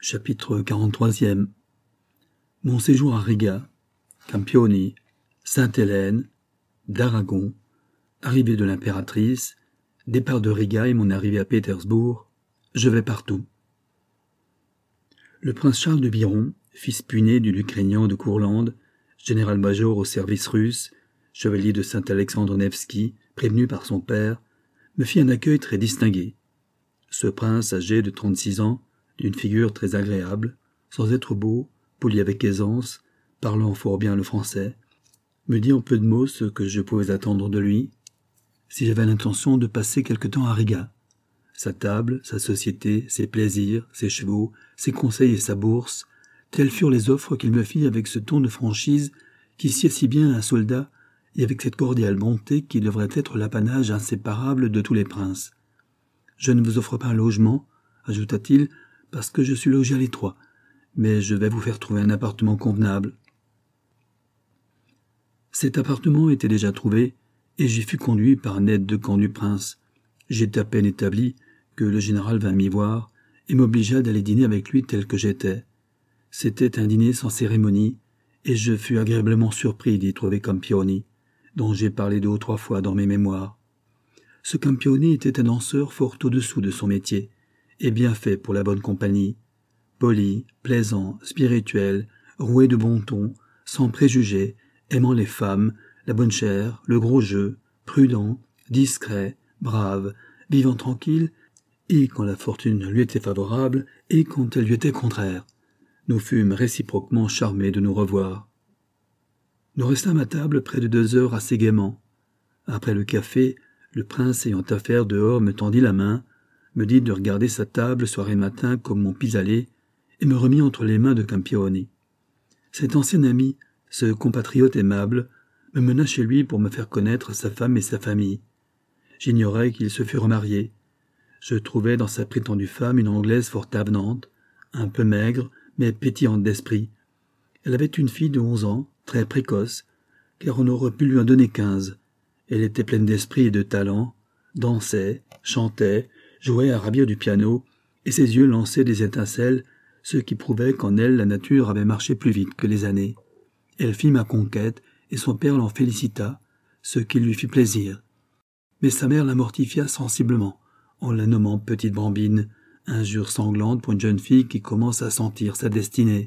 Chapitre 43e. Mon séjour à Riga, Campioni, Sainte-Hélène, d'Aragon, arrivée de l'impératrice, départ de Riga et mon arrivée à Pétersbourg, je vais partout. Le prince Charles de Biron, fils puné du duc régnant de Courlande, général-major au service russe, chevalier de Saint-Alexandre Nevski, prévenu par son père, me fit un accueil très distingué. Ce prince, âgé de 36 ans, d'une figure très agréable, sans être beau, poli avec aisance, parlant fort bien le français, me dit en peu de mots ce que je pouvais attendre de lui, si j'avais l'intention de passer quelque temps à Riga. Sa table, sa société, ses plaisirs, ses chevaux, ses conseils et sa bourse, telles furent les offres qu'il me fit avec ce ton de franchise qui sied si bien à un soldat et avec cette cordiale bonté qui devrait être l'apanage inséparable de tous les princes. « Je ne vous offre pas un logement, ajouta-t-il, parce que je suis logé à l'étroit, mais je vais vous faire trouver un appartement convenable. » Cet appartement était déjà trouvé, et j'y fus conduit par un aide de camp du prince. J'étais à peine établi que le général vint m'y voir et m'obligea d'aller dîner avec lui tel que j'étais. C'était un dîner sans cérémonie, et je fus agréablement surpris d'y trouver Campioni, dont j'ai parlé 2 ou 3 fois dans mes mémoires. Ce Campioni était un danseur fort au-dessous de son métier, et bien fait pour la bonne compagnie. Poli, plaisant, spirituel, roué de bon ton, sans préjugés, aimant les femmes, la bonne chère, le gros jeu, prudent, discret, brave, vivant tranquille, et quand la fortune lui était favorable, et quand elle lui était contraire. Nous fûmes réciproquement charmés de nous revoir. Nous restâmes à table près de 2 heures assez gaiement. Après le café, le prince ayant affaire dehors me tendit la main, me dit de regarder sa table soir et matin comme mon pis-aller, et me remit entre les mains de Campioni. Cet ancien ami, ce compatriote aimable, me mena chez lui pour me faire connaître sa femme et sa famille. J'ignorais qu'il se fût remarié. Je trouvais dans sa prétendue femme une Anglaise fort avenante, un peu maigre, mais pétillante d'esprit. Elle avait une fille de 11 ans, très précoce, car on aurait pu lui en donner 15. Elle était pleine d'esprit et de talent, dansait, chantait, jouait à ravir du piano, et ses yeux lançaient des étincelles, ce qui prouvait qu'en elle la nature avait marché plus vite que les années. Elle fit ma conquête, et son père l'en félicita, ce qui lui fit plaisir. Mais sa mère la mortifia sensiblement, en la nommant petite bambine, injure sanglante pour une jeune fille qui commence à sentir sa destinée.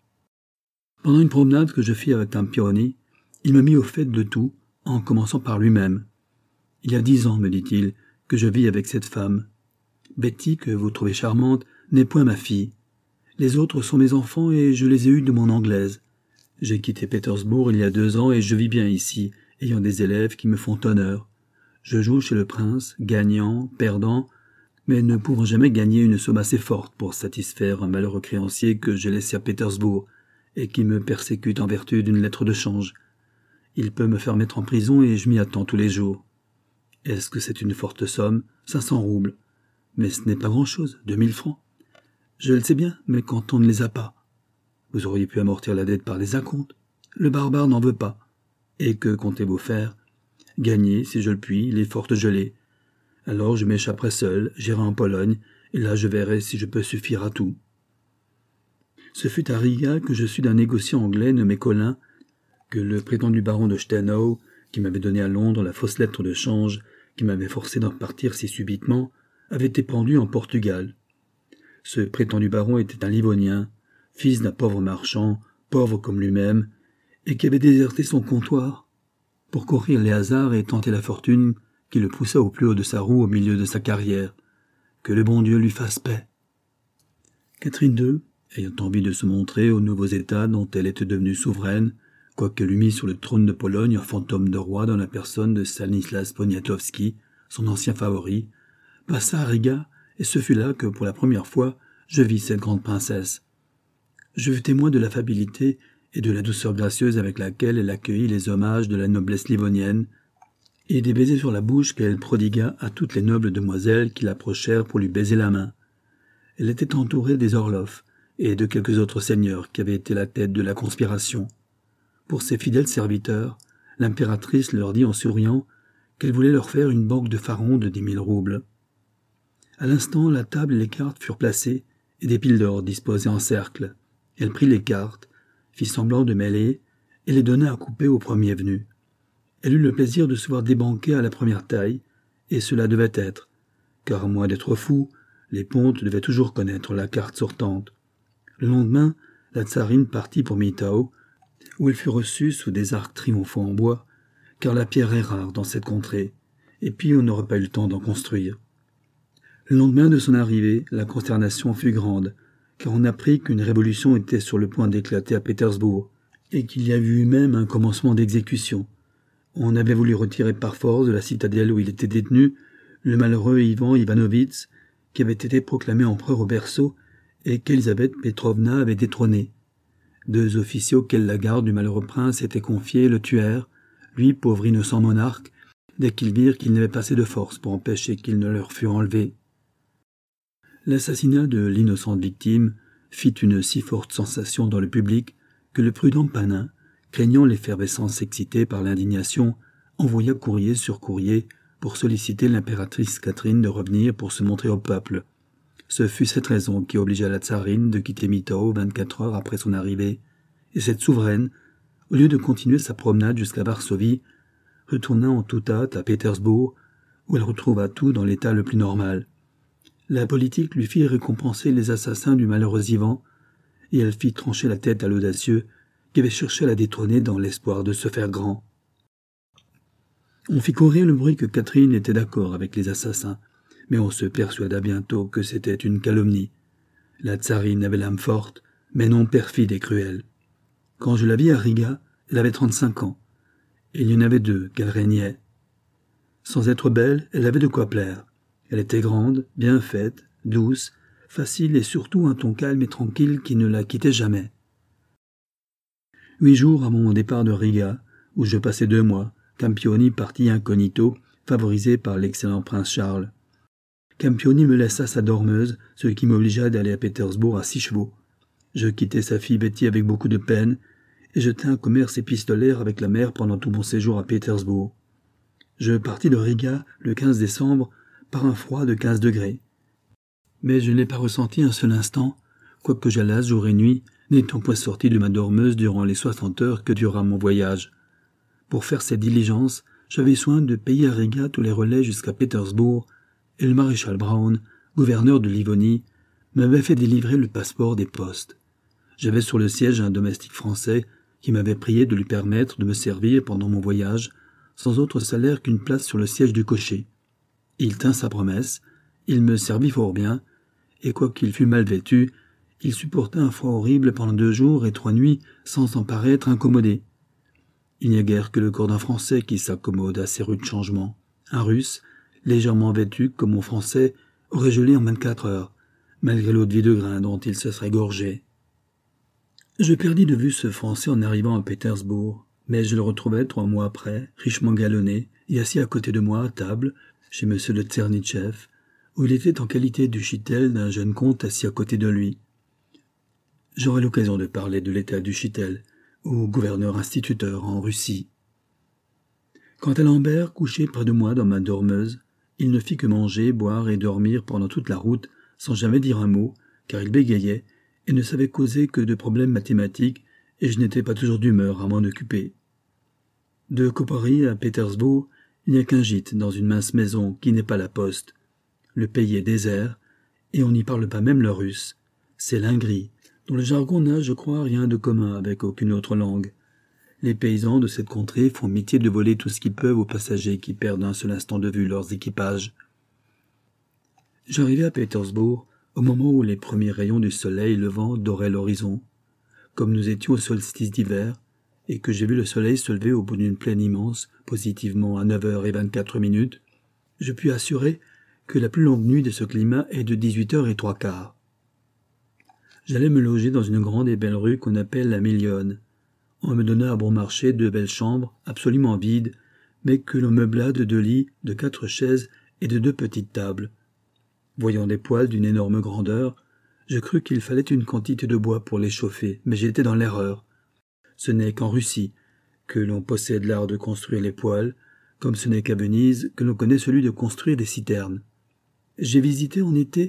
Pendant une promenade que je fis avec Campioni, il me mit au fait de tout, en commençant par lui-même. « Il y a 10 ans, me dit-il, que je vis avec cette femme. Betty, que vous trouvez charmante, n'est point ma fille. Les autres sont mes enfants et je les ai eus de mon Anglaise. J'ai quitté Pétersbourg il y a 2 ans et je vis bien ici, ayant des élèves qui me font honneur. Je joue chez le prince, gagnant, perdant, mais ne pouvant jamais gagner une somme assez forte pour satisfaire un malheureux créancier que j'ai laissé à Pétersbourg et qui me persécute en vertu d'une lettre de change. Il peut me faire mettre en prison et je m'y attends tous les jours. Est-ce que c'est une forte somme? 500 roubles. Mais ce n'est pas grand-chose, 2000 francs. Je le sais bien, mais quand on ne les a pas. Vous auriez pu amortir la dette par les acomptes. Le barbare n'en veut pas. Et que comptez-vous faire? Gagner, si je le puis, les fortes gelées. Alors je m'échapperai seul, j'irai en Pologne, et là je verrai si je peux suffire à tout. Ce fut à Riga que je sus d'un négociant anglais nommé Colin que le prétendu baron de Steinau, qui m'avait donné à Londres la fausse lettre de change, qui m'avait forcé d'en partir si subitement, avait été pendu en Portugal. Ce prétendu baron était un Livonien, fils d'un pauvre marchand, pauvre comme lui-même, et qui avait déserté son comptoir pour courir les hasards et tenter la fortune qui le poussa au plus haut de sa roue au milieu de sa carrière. Que le bon Dieu lui fasse paix. Catherine II, ayant envie de se montrer aux nouveaux États dont elle était devenue souveraine, quoiqu'elle eût mis sur le trône de Pologne un fantôme de roi dans la personne de Stanislas Poniatowski, son ancien favori, passa à Riga, et ce fut là que, pour la première fois, je vis cette grande princesse. Je fus témoin de l'affabilité et de la douceur gracieuse avec laquelle elle accueillit les hommages de la noblesse livonienne, et des baisers sur la bouche qu'elle prodigua à toutes les nobles demoiselles qui l'approchèrent pour lui baiser la main. Elle était entourée des Orloff et de quelques autres seigneurs qui avaient été la tête de la conspiration. Pour ses fidèles serviteurs, l'impératrice leur dit en souriant qu'elle voulait leur faire une banque de pharaons de 10 000 roubles. À l'instant, la table et les cartes furent placées, et des piles d'or disposées en cercle. Elle prit les cartes, fit semblant de mêler, et les donna à couper au premier venu. Elle eut le plaisir de se voir débanquer à la première taille, et cela devait être, car à moins d'être fou, les pontes devaient toujours connaître la carte sortante. Le lendemain, la tsarine partit pour Mitao, où elle fut reçue sous des arcs triomphants en bois, car la pierre est rare dans cette contrée, et puis on n'aurait pas eu le temps d'en construire. Le lendemain de son arrivée, la consternation fut grande, car on apprit qu'une révolution était sur le point d'éclater à Pétersbourg, et qu'il y avait eu même un commencement d'exécution. On avait voulu retirer par force de la citadelle où il était détenu le malheureux Ivan Ivanovitch, qui avait été proclamé empereur au berceau et qu'Elisabeth Petrovna avait détrôné. 2 officiers auxquels la garde du malheureux prince était confiée le tuèrent, lui, pauvre innocent monarque, dès qu'ils virent qu'il n'avait pas assez de force pour empêcher qu'il ne leur fût enlevé. L'assassinat de l'innocente victime fit une si forte sensation dans le public que le prudent Panin, craignant l'effervescence excitée par l'indignation, envoya courrier sur courrier pour solliciter l'impératrice Catherine de revenir pour se montrer au peuple. Ce fut cette raison qui obligea la tsarine de quitter Mitau 24 heures après son arrivée, et cette souveraine, au lieu de continuer sa promenade jusqu'à Varsovie, retourna en toute hâte à Pétersbourg, où elle retrouva tout dans l'état le plus normal. La politique lui fit récompenser les assassins du malheureux Ivan, et elle fit trancher la tête à l'audacieux qui avait cherché à la détrôner dans l'espoir de se faire grand. On fit courir le bruit que Catherine était d'accord avec les assassins, mais on se persuada bientôt que c'était une calomnie. La tsarine avait l'âme forte, mais non perfide et cruelle. Quand je la vis à Riga, elle avait 35 ans, et il y en avait 2 qu'elle régnait. Sans être belle, elle avait de quoi plaire. Elle était grande, bien faite, douce, facile et surtout un ton calme et tranquille qui ne la quittait jamais. 8 jours avant mon départ de Riga, où je passai 2 mois, Campioni partit incognito, favorisé par l'excellent prince Charles. Campioni me laissa sa dormeuse, ce qui m'obligea d'aller à Pétersbourg à 6 chevaux. Je quittai sa fille Betty avec beaucoup de peine, et je tins un commerce épistolaire avec la mère pendant tout mon séjour à Pétersbourg. Je partis de Riga le 15 décembre par un froid de 15 degrés. Mais je ne l'ai pas ressenti un seul instant, quoique j'allasse jour et nuit, n'étant point sorti de ma dormeuse durant les 60 heures que dura mon voyage. Pour faire cette diligence, j'avais soin de payer à Riga tous les relais jusqu'à Pétersbourg, et le maréchal Brown, gouverneur de Livonie, m'avait fait délivrer le passeport des postes. J'avais sur le siège un domestique français qui m'avait prié de lui permettre de me servir pendant mon voyage, sans autre salaire qu'une place sur le siège du cocher. Il tint sa promesse, il me servit fort bien, et quoiqu'il fût mal vêtu, il supporta un froid horrible pendant 2 jours et 3 nuits sans en paraître incommodé. Il n'y a guère que le corps d'un Français qui s'accommode à ces rudes changements. Un Russe, légèrement vêtu comme mon Français, aurait gelé en 24 heures, malgré l'eau de vie de grain dont il se serait gorgé. Je perdis de vue ce Français en arrivant à Pétersbourg, mais je le retrouvai 3 mois après, richement galonné, et assis à côté de moi à table, chez M. de Tchernitchev, où il était en qualité d'uchitel d'un jeune comte assis à côté de lui. J'aurai l'occasion de parler de l'état d'uchitel, ou gouverneur-instituteur en Russie. Quant à Lambert, couché près de moi dans ma dormeuse, il ne fit que manger, boire et dormir pendant toute la route, sans jamais dire un mot, car il bégayait et ne savait causer que de problèmes mathématiques, et je n'étais pas toujours d'humeur à m'en occuper. De Kopari à Pétersbourg, il n'y a qu'un gîte dans une mince maison qui n'est pas la poste. Le pays est désert, et on n'y parle pas même le russe. C'est l'ingri, dont le jargon n'a, je crois, rien de commun avec aucune autre langue. Les paysans de cette contrée font métier de voler tout ce qu'ils peuvent aux passagers qui perdent un seul instant de vue leurs équipages. J'arrivai à Pétersbourg au moment où les premiers rayons du soleil levant doraient l'horizon. Comme nous étions au solstice d'hiver, et que j'ai vu le soleil se lever au bout d'une plaine immense, positivement à 9h24, je puis assurer que la plus longue nuit de ce climat est de 18h03. J'allais me loger dans une grande et belle rue qu'on appelle la Millionne. On me donna à bon marché 2 belles chambres, absolument vides, mais que l'on meubla de 2 lits, de 4 chaises et de 2 petites tables. Voyant des poêles d'une énorme grandeur, je crus qu'il fallait une quantité de bois pour les chauffer, mais j'étais dans l'erreur. Ce n'est qu'en Russie que l'on possède l'art de construire les poêles, comme ce n'est qu'à Venise que l'on connaît celui de construire des citernes. J'ai visité en été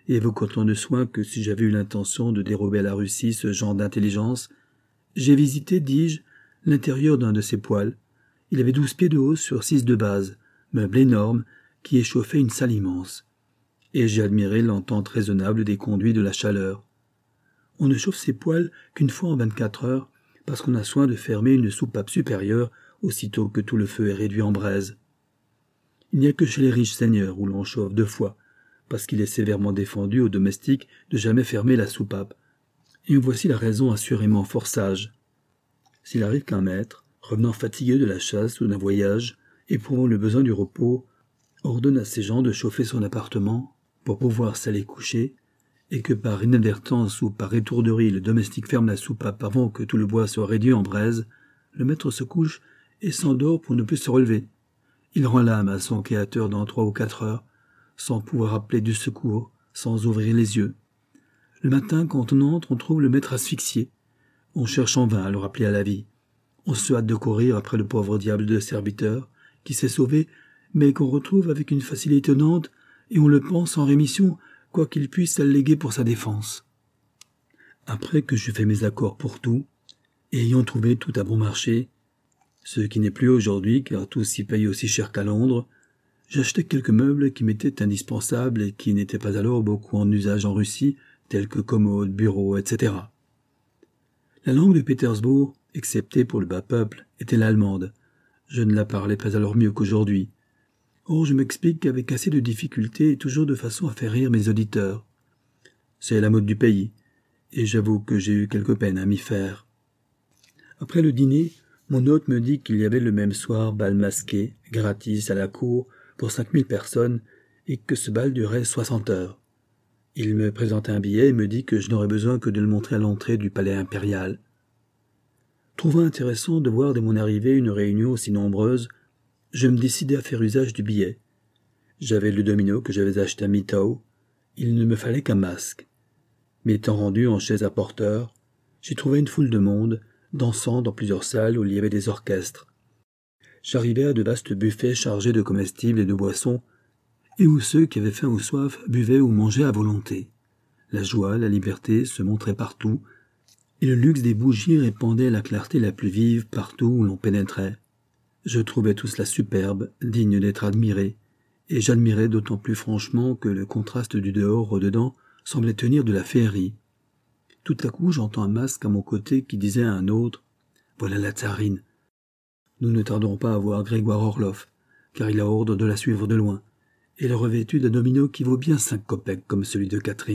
et avec autant de soin que si j'avais eu l'intention de dérober à la Russie ce genre d'intelligence. J'ai visité, dis-je, l'intérieur d'un de ces poêles. Il avait 12 pieds de haut sur 6 de base, meuble énorme, qui échauffait une salle immense. Et j'ai admiré l'entente raisonnable des conduits de la chaleur. On ne chauffe ces poêles qu'une fois en 24 heures, parce qu'on a soin de fermer une soupape supérieure aussitôt que tout le feu est réduit en braise. Il n'y a que chez les riches seigneurs où l'on chauffe 2 fois, parce qu'il est sévèrement défendu aux domestiques de jamais fermer la soupape. Et voici la raison assurément fort sage. S'il arrive qu'un maître, revenant fatigué de la chasse ou d'un voyage, éprouvant le besoin du repos, ordonne à ses gens de chauffer son appartement pour pouvoir s'aller coucher, et que par inadvertance ou par étourderie le domestique ferme la soupape avant que tout le bois soit réduit en braise, le maître se couche et s'endort pour ne plus se relever. Il rend l'âme à son créateur dans 3 ou 4 heures, sans pouvoir appeler du secours, sans ouvrir les yeux. Le matin, quand on entre, on trouve le maître asphyxié. On cherche en vain à le rappeler à la vie. On se hâte de courir après le pauvre diable de serviteur, qui s'est sauvé, mais qu'on retrouve avec une facilité étonnante, et on le pense en rémission, quoiqu'il puisse alléguer pour sa défense. Après que j'eus fait mes accords pour tout, et ayant trouvé tout à bon marché, ce qui n'est plus aujourd'hui car tout s'y paye aussi cher qu'à Londres, j'achetai quelques meubles qui m'étaient indispensables et qui n'étaient pas alors beaucoup en usage en Russie, tels que commodes, bureaux, etc. La langue de Pétersbourg, excepté pour le bas peuple, était l'allemande. Je ne la parlais pas alors mieux qu'aujourd'hui. Or, je m'explique qu'avec assez de difficulté et toujours de façon à faire rire mes auditeurs. C'est la mode du pays, et j'avoue que j'ai eu quelque peine à m'y faire. Après le dîner, mon hôte me dit qu'il y avait le même soir bal masqué, gratis à la cour, pour 5000 personnes, et que ce bal durait 60 heures. Il me présente un billet et me dit que je n'aurais besoin que de le montrer à l'entrée du palais impérial. Trouvant intéressant de voir dès mon arrivée une réunion aussi nombreuse, je me décidai à faire usage du billet. J'avais le domino que j'avais acheté à Mitau. Il ne me fallait qu'un masque. M'étant rendu en chaise à porteur, j'y trouvai une foule de monde, dansant dans plusieurs salles où il y avait des orchestres. J'arrivai à de vastes buffets chargés de comestibles et de boissons, et où ceux qui avaient faim ou soif buvaient ou mangeaient à volonté. La joie, la liberté se montraient partout, et le luxe des bougies répandait la clarté la plus vive partout où l'on pénétrait. Je trouvais tout cela superbe, digne d'être admiré, et j'admirais d'autant plus franchement que le contraste du dehors au dedans semblait tenir de la féerie. Tout à coup, j'entends un masque à mon côté qui disait à un autre « Voilà la tsarine. Nous ne tarderons pas à voir Grégoire Orloff, car il a ordre de la suivre de loin, et elle est revêtue d'un domino qui vaut bien 5 kopecks comme celui de Catherine. »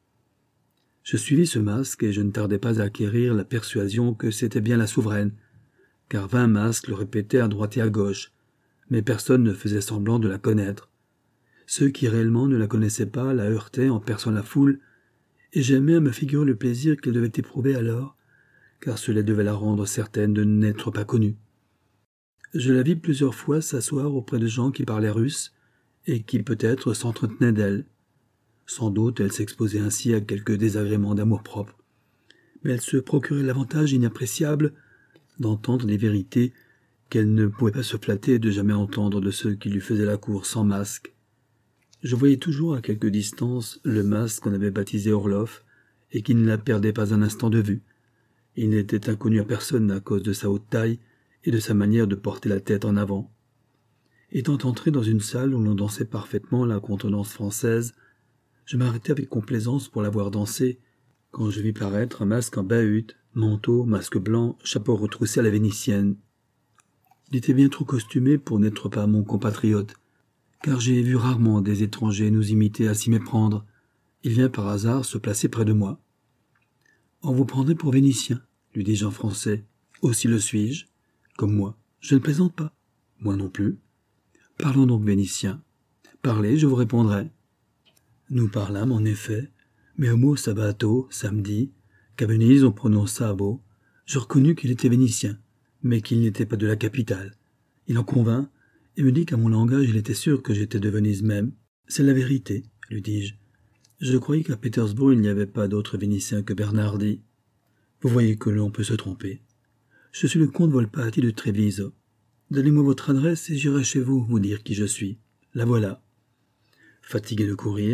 Je suivis ce masque et je ne tardai pas à acquérir la persuasion que c'était bien la souveraine, car 20 masques le répétaient à droite et à gauche, mais personne ne faisait semblant de la connaître. Ceux qui réellement ne la connaissaient pas la heurtaient en perçant la foule, et j'aimais à me figurer le plaisir qu'elle devait éprouver alors, car cela devait la rendre certaine de n'être pas connue. Je la vis plusieurs fois s'asseoir auprès de gens qui parlaient russe, et qui peut-être s'entretenaient d'elle. Sans doute elle s'exposait ainsi à quelques désagréments d'amour-propre, mais elle se procurait l'avantage inappréciable d'entendre des vérités qu'elle ne pouvait pas se flatter de jamais entendre de ceux qui lui faisaient la cour sans masque. Je voyais toujours à quelque distance le masque qu'on avait baptisé Orloff et qui ne la perdait pas un instant de vue. Il n'était inconnu à personne à cause de sa haute taille et de sa manière de porter la tête en avant. Étant entré dans une salle où l'on dansait parfaitement la contenance française, je m'arrêtai avec complaisance pour la voir danser, quand je vis paraître un masque en bahut, manteau, masque blanc, chapeau retroussé à la vénitienne. Il était bien trop costumé pour n'être pas mon compatriote, car j'ai vu rarement des étrangers nous imiter à s'y méprendre. Il vient par hasard se placer près de moi. « On vous prendrait pour Vénitien, » lui dis-je en français. « Aussi le suis-je. Comme moi. Je ne plaisante pas. Moi non plus. Parlons donc vénitien. Parlez, je vous répondrai. » Nous parlâmes en effet, mais au mot sabato, samedi, qu'à Venise on prononce sabo, je reconnus qu'il était vénitien, mais qu'il n'était pas de la capitale. Il en convint, et me dit qu'à mon langage il était sûr que j'étais de Venise même. « C'est la vérité, » lui dis-je. Je croyais qu'à Pétersbourg il n'y avait pas d'autre Vénitien que Bernardi. Vous voyez que l'on peut se tromper. Je suis le comte Volpati de Treviso. Donnez-moi votre adresse et j'irai chez vous dire qui je suis. La voilà. Fatigué de courir,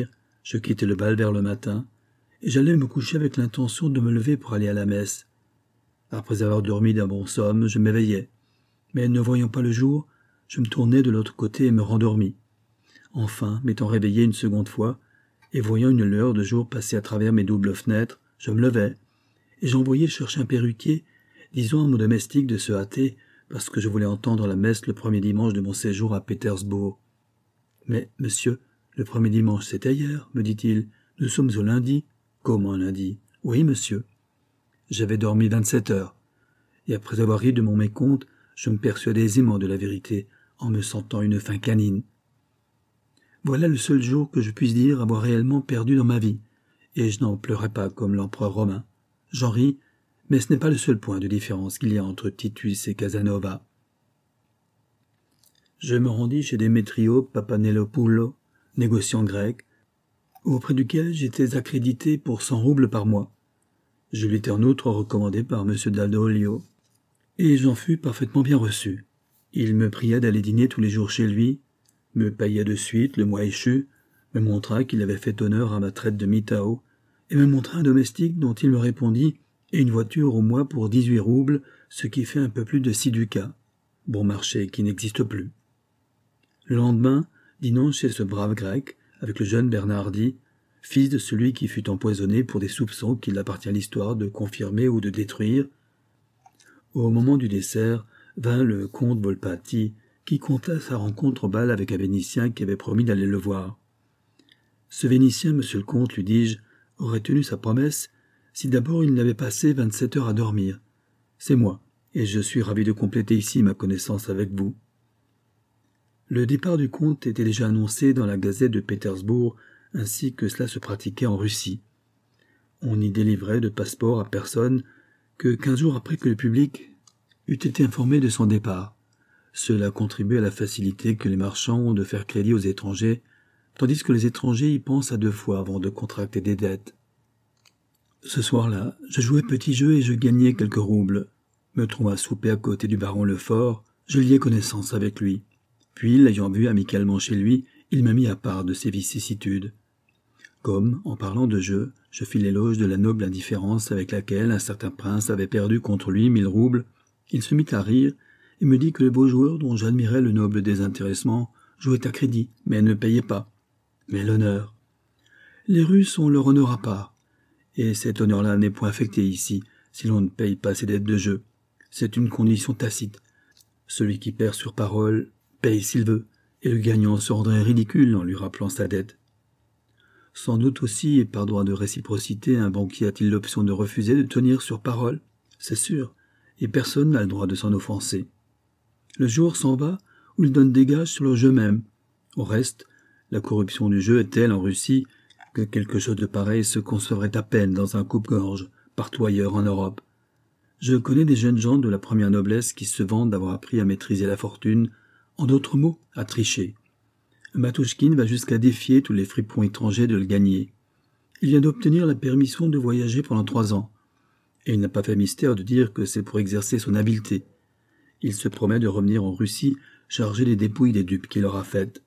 Je quittais le bal vers le matin, et j'allais me coucher avec l'intention de me lever pour aller à la messe. Après avoir dormi d'un bon somme, je m'éveillais, mais ne voyant pas le jour, je me tournai de l'autre côté et me rendormis. Enfin, m'étant réveillé une seconde fois, et voyant une lueur de jour passer à travers mes doubles fenêtres, je me levai, et j'envoyai chercher un perruquier, disant à mon domestique de se hâter, parce que je voulais entendre la messe le premier dimanche de mon séjour à Pétersbourg. « Mais, monsieur, le premier dimanche, c'était hier, me dit-il. Nous sommes au lundi. »« Comment lundi ?»« Oui, monsieur. » J'avais dormi 27 heures, et après avoir ri de mon mécompte, je me persuadai aisément de la vérité, en me sentant une faim canine. Voilà le seul jour que je puisse dire avoir réellement perdu dans ma vie, et je n'en pleurais pas comme l'empereur romain. J'en ris, mais ce n'est pas le seul point de différence qu'il y a entre Titus et Casanova. Je me rendis chez Démétrio Papanelopoulou, négociant grec, auprès duquel j'étais accrédité pour 100 roubles par mois. Je lui étais en outre recommandé par M. Dadolio, et j'en fus parfaitement bien reçu. Il me pria d'aller dîner tous les jours chez lui, me paya de suite le mois échu, me montra qu'il avait fait honneur à ma traite de Mitao, et me montra un domestique dont il me répondit, et une voiture au mois pour 18 roubles, ce qui fait un peu plus de 6 ducats, bon marché qui n'existe plus. Le lendemain, dînant chez ce brave grec, avec le jeune Bernardi, fils de celui qui fut empoisonné pour des soupçons qu'il appartient à l'histoire de confirmer ou de détruire, au moment du dessert, vint le comte Volpati, qui conta sa rencontre au bal avec un Vénitien qui avait promis d'aller le voir. Ce Vénitien, monsieur le comte, lui dis-je, aurait tenu sa promesse si d'abord il n'avait passé 27 heures à dormir. C'est moi, et je suis ravi de compléter ici ma connaissance avec vous. Le départ du comte était déjà annoncé dans la gazette de Pétersbourg, ainsi que cela se pratiquait en Russie. On n'y délivrait de passeport à personne que 15 jours après que le public eût été informé de son départ. Cela contribue à la facilité que les marchands ont de faire crédit aux étrangers, tandis que les étrangers y pensent à 2 fois avant de contracter des dettes. Ce soir-là, je jouais petit jeu et je gagnai quelques roubles. Me trouvant à souper à côté du baron Lefort, je liai connaissance avec lui. Puis, l'ayant vu amicalement chez lui, il m'a mis à part de ses vicissitudes. Comme, en parlant de jeu, je fis l'éloge de la noble indifférence avec laquelle un certain prince avait perdu contre lui 1000 roubles, il se mit à rire et me dit que le beau joueur dont j'admirais le noble désintéressement jouait à crédit, mais ne payait pas. Mais l'honneur. Les Russes ont leur honneur à part, et cet honneur-là n'est point affecté ici, si l'on ne paye pas ses dettes de jeu. C'est une condition tacite. Celui qui perd sur parole paye s'il veut, et le gagnant se rendrait ridicule en lui rappelant sa dette. Sans doute aussi, et par droit de réciprocité, un banquier a-t-il l'option de refuser de tenir sur parole? C'est sûr, et personne n'a le droit de s'en offenser. Le jour s'en va où il donne des gages sur le jeu même. Au reste, la corruption du jeu est telle en Russie que quelque chose de pareil se concevrait à peine dans un coupe-gorge, partout ailleurs en Europe. Je connais des jeunes gens de la première noblesse qui se vantent d'avoir appris à maîtriser la fortune, en d'autres mots, à tricher. Matouchkine va jusqu'à défier tous les fripons étrangers de le gagner. Il vient d'obtenir la permission de voyager pendant 3 ans, et il n'a pas fait mystère de dire que c'est pour exercer son habileté. Il se promet de revenir en Russie chargé des dépouilles des dupes qu'il aura faites.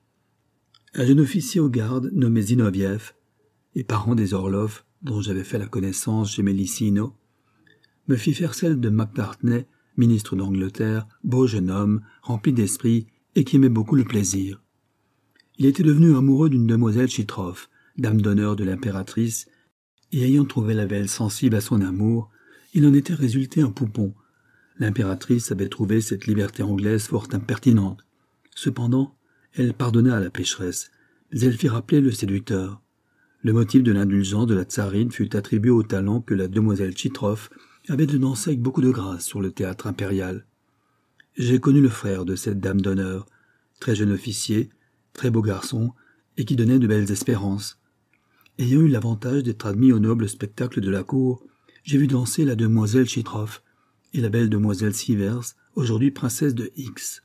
Un jeune officier aux gardes nommé Zinoviev, et parent des Orlov, dont j'avais fait la connaissance chez Mélissino, me fit faire celle de Macartney, ministre d'Angleterre, beau jeune homme, rempli d'esprit et qui aimait beaucoup le plaisir. Il était devenu amoureux d'une demoiselle Chitroff, dame d'honneur de l'impératrice, et ayant trouvé la belle sensible à son amour, il en était résulté un poupon. L'impératrice avait trouvé cette liberté anglaise fort impertinente. Cependant, elle pardonna à la pécheresse, mais elle fit rappeler le séducteur. Le motif de l'indulgence de la tsarine fut attribué au talent que la demoiselle Chitroff avait de danser avec beaucoup de grâce sur le théâtre impérial. J'ai connu le frère de cette dame d'honneur, très jeune officier, très beau garçon, et qui donnait de belles espérances. Ayant eu l'avantage d'être admis au noble spectacle de la cour, j'ai vu danser la demoiselle Chitroff et la belle demoiselle Sivers, aujourd'hui princesse de X.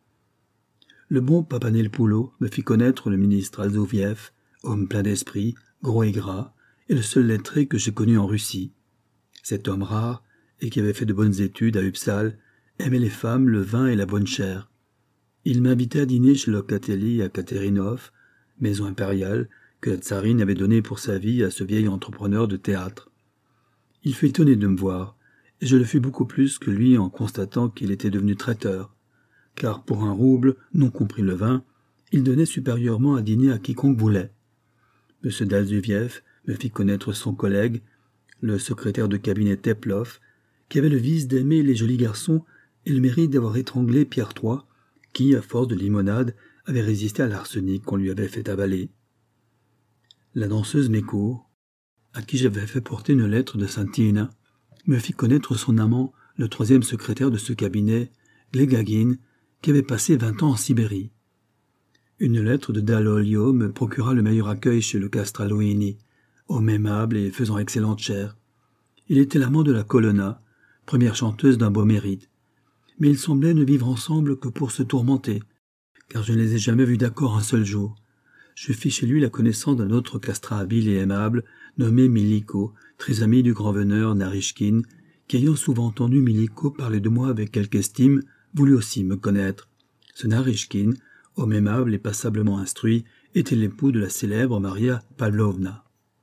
Le bon Papanelopoulou me fit connaître le ministre Azoviev, homme plein d'esprit, gros et gras, et le seul lettré que j'ai connu en Russie. Cet homme rare, et qui avait fait de bonnes études à Uppsal, aimait les femmes, le vin et la bonne chère. Il m'invitait à dîner chez Locatelli à Katerinov, maison impériale, que la tsarine avait donné pour sa vie à ce vieil entrepreneur de théâtre. Il fut étonné de me voir, et je le fus beaucoup plus que lui en constatant qu'il était devenu traiteur, car pour 1 rouble, non compris le vin, il donnait supérieurement à dîner à quiconque voulait. M. Dalzuviev me fit connaître son collègue, le secrétaire de cabinet Teplov, qui avait le vice d'aimer les jolis garçons et le mérite d'avoir étranglé Pierre III, qui, à force de limonade, avait résisté à l'arsenic qu'on lui avait fait avaler. La danseuse Mécourt, à qui j'avais fait porter une lettre de Saint-Tina, me fit connaître son amant, le 3e secrétaire de ce cabinet, Glegagin, qui avait passé 20 ans en Sibérie. Une lettre de Dallolio me procura le meilleur accueil chez le Castraloini, homme aimable et faisant excellente chère. Il était l'amant de la Colonna, première chanteuse d'un beau mérite. Mais ils semblaient ne vivre ensemble que pour se tourmenter, car je ne les ai jamais vus d'accord un seul jour. Je fis chez lui la connaissance d'un autre castrat habile et aimable, nommé Miliko, très ami du grand veneur Narishkin, qui ayant souvent entendu Miliko parler de moi avec quelque estime, voulut aussi me connaître. Ce Narishkin, homme aimable et passablement instruit, était l'époux de la célèbre Maria Pavlovna.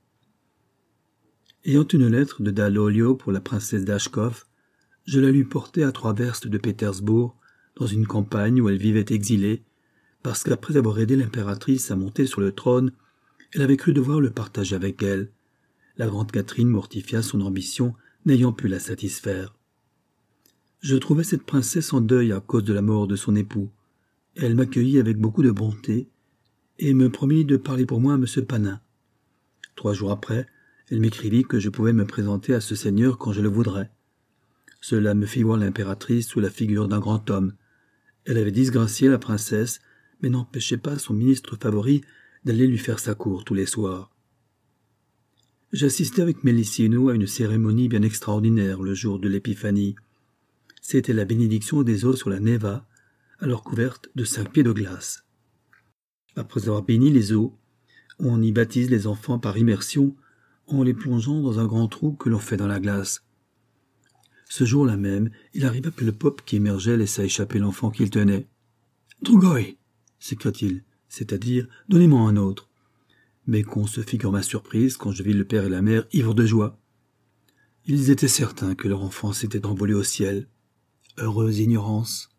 Ayant une lettre de Dallolio pour la princesse Dashkov, je la lui portai à 3 verstes de Pétersbourg, dans une campagne où elle vivait exilée, parce qu'après avoir aidé l'impératrice à monter sur le trône, elle avait cru devoir le partager avec elle. La grande Catherine mortifia son ambition, n'ayant pu la satisfaire. Je trouvais cette princesse en deuil à cause de la mort de son époux. Elle m'accueillit avec beaucoup de bonté et me promit de parler pour moi à M. Panin. 3 jours après, elle m'écrivit que je pouvais me présenter à ce seigneur quand je le voudrais. Cela me fit voir l'impératrice sous la figure d'un grand homme. Elle avait disgracié la princesse, mais n'empêchait pas son ministre favori d'aller lui faire sa cour tous les soirs. J'assistais avec Melissino à une cérémonie bien extraordinaire le jour de l'épiphanie. C'était la bénédiction des eaux sur la Neva, alors couverte de 5 pieds de glace. Après avoir béni les eaux, on y baptise les enfants par immersion en les plongeant dans un grand trou que l'on fait dans la glace. Ce jour-là même, il arriva que le pope qui émergeait laissa échapper l'enfant qu'il tenait. « Drugoi » s'écria-t-il, c'est-à-dire « Donnez-moi un autre ». Mais qu'on se figure ma surprise quand je vis le père et la mère ivres de joie. Ils étaient certains que leur enfant s'était envolé au ciel. Heureuse ignorance.